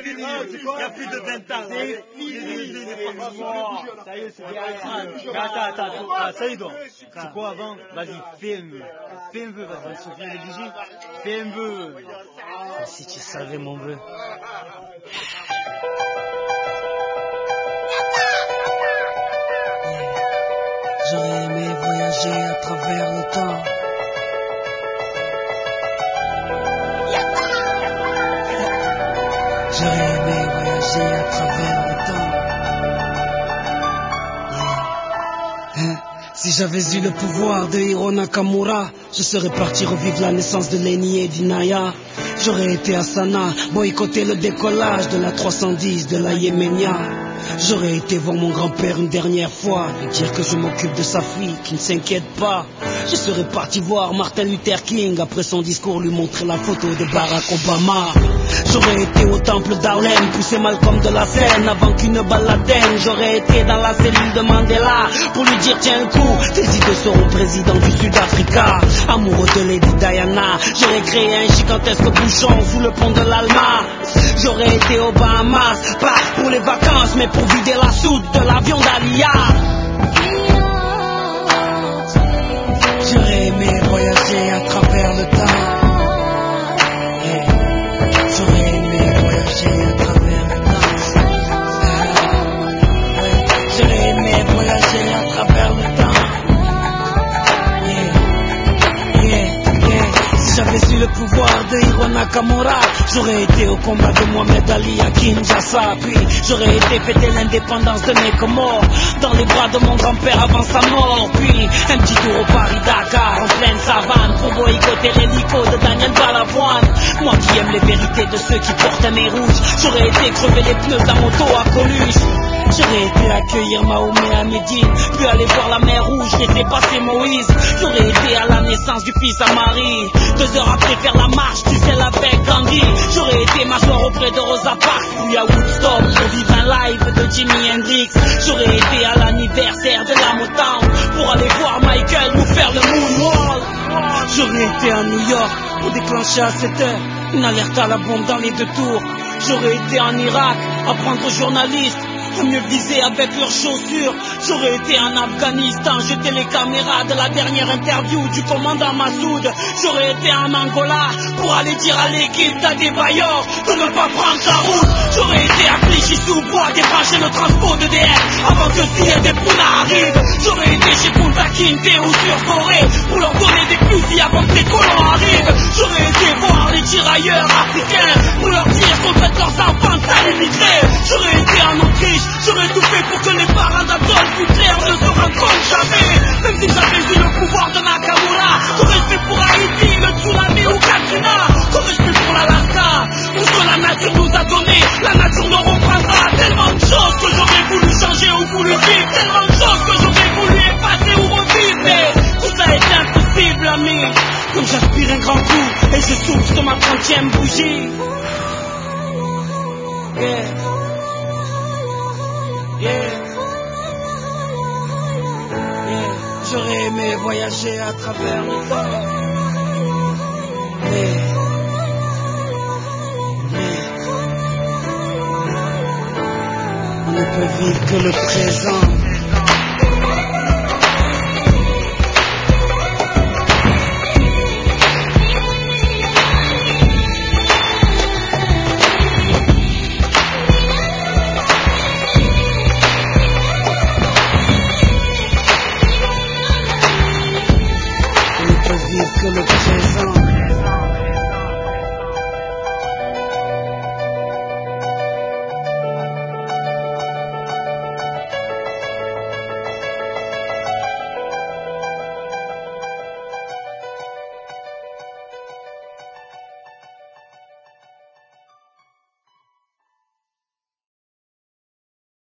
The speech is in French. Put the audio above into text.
fini. Il y a plus de 20 ans. C'est ça y est, c'est fini. Attends, ça y est donc. C'est quoi avant? Vas-y, fais un vœu. Fais un vœu, vas-y, Sophie, elle est vigile. Fais un vœu. Si tu savais mon vœu. J'aurais aimé voyager à travers le temps. J'aurais aimé voyager à travers le temps. Si j'avais eu le pouvoir de Hiro Nakamura, je serais parti revivre la naissance de Lenny et d'Inaya. J'aurais été à Sanaa, boycotter le décollage de la 310 de la Yéménia. J'aurais été voir mon grand-père une dernière fois, lui dire que je m'occupe de sa fille, qui ne s'inquiète pas. Je serais parti voir Martin Luther King, après son discours lui montrer la photo de Barack Obama. J'aurais été au temple d'Harlem, pousser Malcolm de la scène avant qu'une balle l'atteigne. J'aurais été dans la cellule de Mandela pour lui dire tiens le coup, tes idées seront président du Sud-Africa. Amoureux de Lady Diana, j'aurais créé un gigantesque bouchon sous le pont de l'Alma. J'aurais été aux Bahamas, pas pour les vacances mais pour vider la soute de l'avion d'Alia. J'aurais aimé voyager à travers le temps. J'aurais aimé voyager à travers le temps. J'aurais aimé voyager à travers le temps. Si j'avais eu le pouvoir de Hiro Nakamura, j'aurais été au combat de Mohamed Ali à Kinshasa. Puis j'aurais été fêter l'indépendance de mes Comores dans les bras de mon grand-père avant sa mort. Puis un petit tour au Paris-Dakar en pleine savane pour boycotter l'hélico de Daniel Balavoine. Moi qui aime les vérités de ceux qui portent un nez rouge, j'aurais été crever les pneus d'un moto à Coluche. J'aurais été accueillir Mahomet à Médine, puis aller voir la mer Rouge, laisser passer Moïse. J'aurais été à la naissance du fils à Marie, 2 heures après faire la marche du sel avec Gandhi. J'aurais été m'asseoir auprès de Rosa Parks, puis à Woodstock pour vivre un live de Jimi Hendrix. J'aurais été à l'anniversaire de la Motown pour aller voir Michael nous faire le moonwalk. J'aurais été à New York pour déclencher à 7 heures une alerte à la bombe dans les 2 tours. J'aurais été en Irak apprendre aux journalistes à mieux viser avec leurs chaussures. J'aurais été en Afghanistan, jeter les caméras de la dernière interview du commandant Massoud. J'aurais été en Angola pour aller dire à l'équipe d'Adebayor de ne pas prendre sa route. J'aurais été à Clichy-sous-Bois débrancher le transport d'EDF avant que Sien des Pouna arrive. J'aurais été chez Punta Kinte ou sur Corée pour leur donner des fusils avant que les colons arrivent. J'aurais été voir les tirailleurs africains pour leur dire qu'on traite leurs enfants de sales immigrés. J'aurais été en Autriche, j'aurais tout fait pour que les parents d'Adolf Hitler ne se rencontrent jamais. Même si j'avais eu le pouvoir de Nakamura, qu'aurais-je fait pour Haïti, le tsunami ou Katrina? Qu'aurais-je fait pour l'Alaska? Tout ce que la nature nous a donné, la nature nous reprendra. Tellement de choses que j'aurais voulu changer ou voulu vivre, tellement de choses que j'aurais voulu effacer ou revivre. Mais tout ça est impossible, ami. Donc j'aspire un grand coup et je souffle de ma 30e bougie. J'aurais aimé voyager à travers le temps. On ne peut vivre que le présent.